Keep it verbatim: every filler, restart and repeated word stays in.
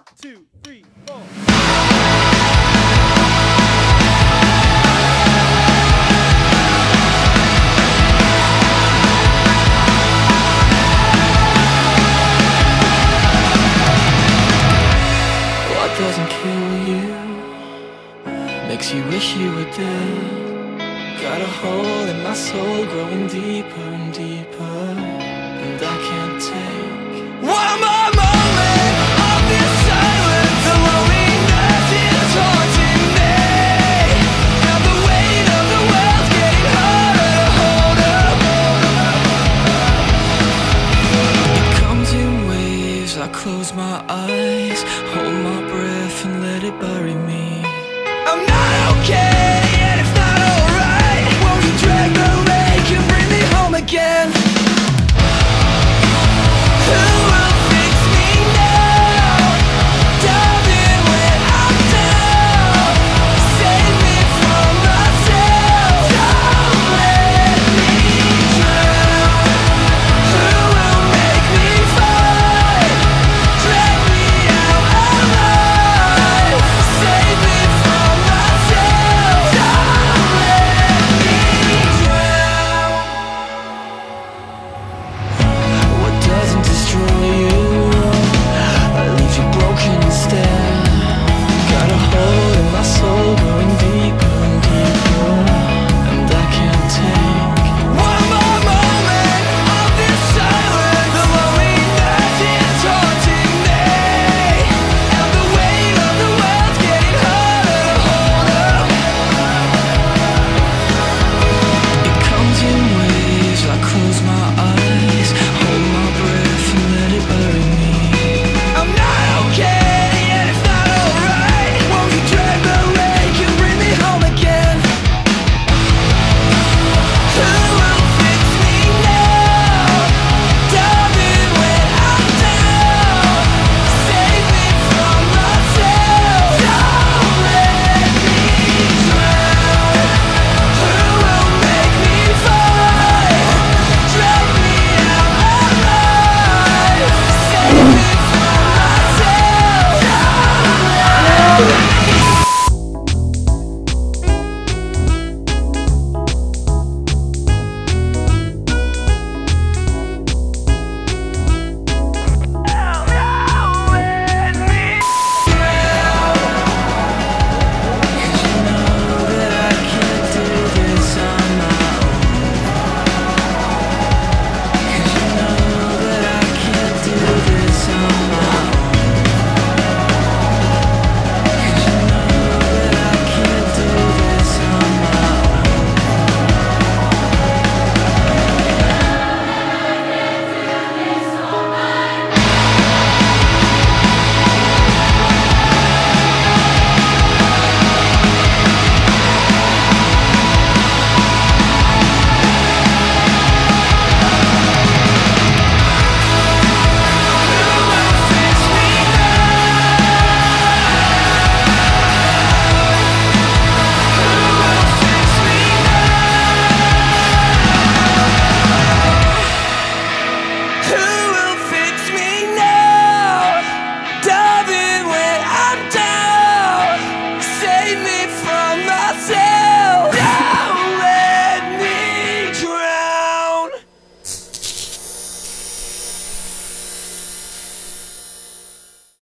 two, three, four. What doesn't kill you makes you wish you were dead. Got a hole in my soul growing deeper and deeper, and I can't take one more moment of this silence. The loneliness is haunting me, and the weight of the world's getting harder to hold up. It comes in waves, I close my eyes, hold my breath and let it bury me. I'm not okay and it's not alright. Won't you drag the lake and bring me home again?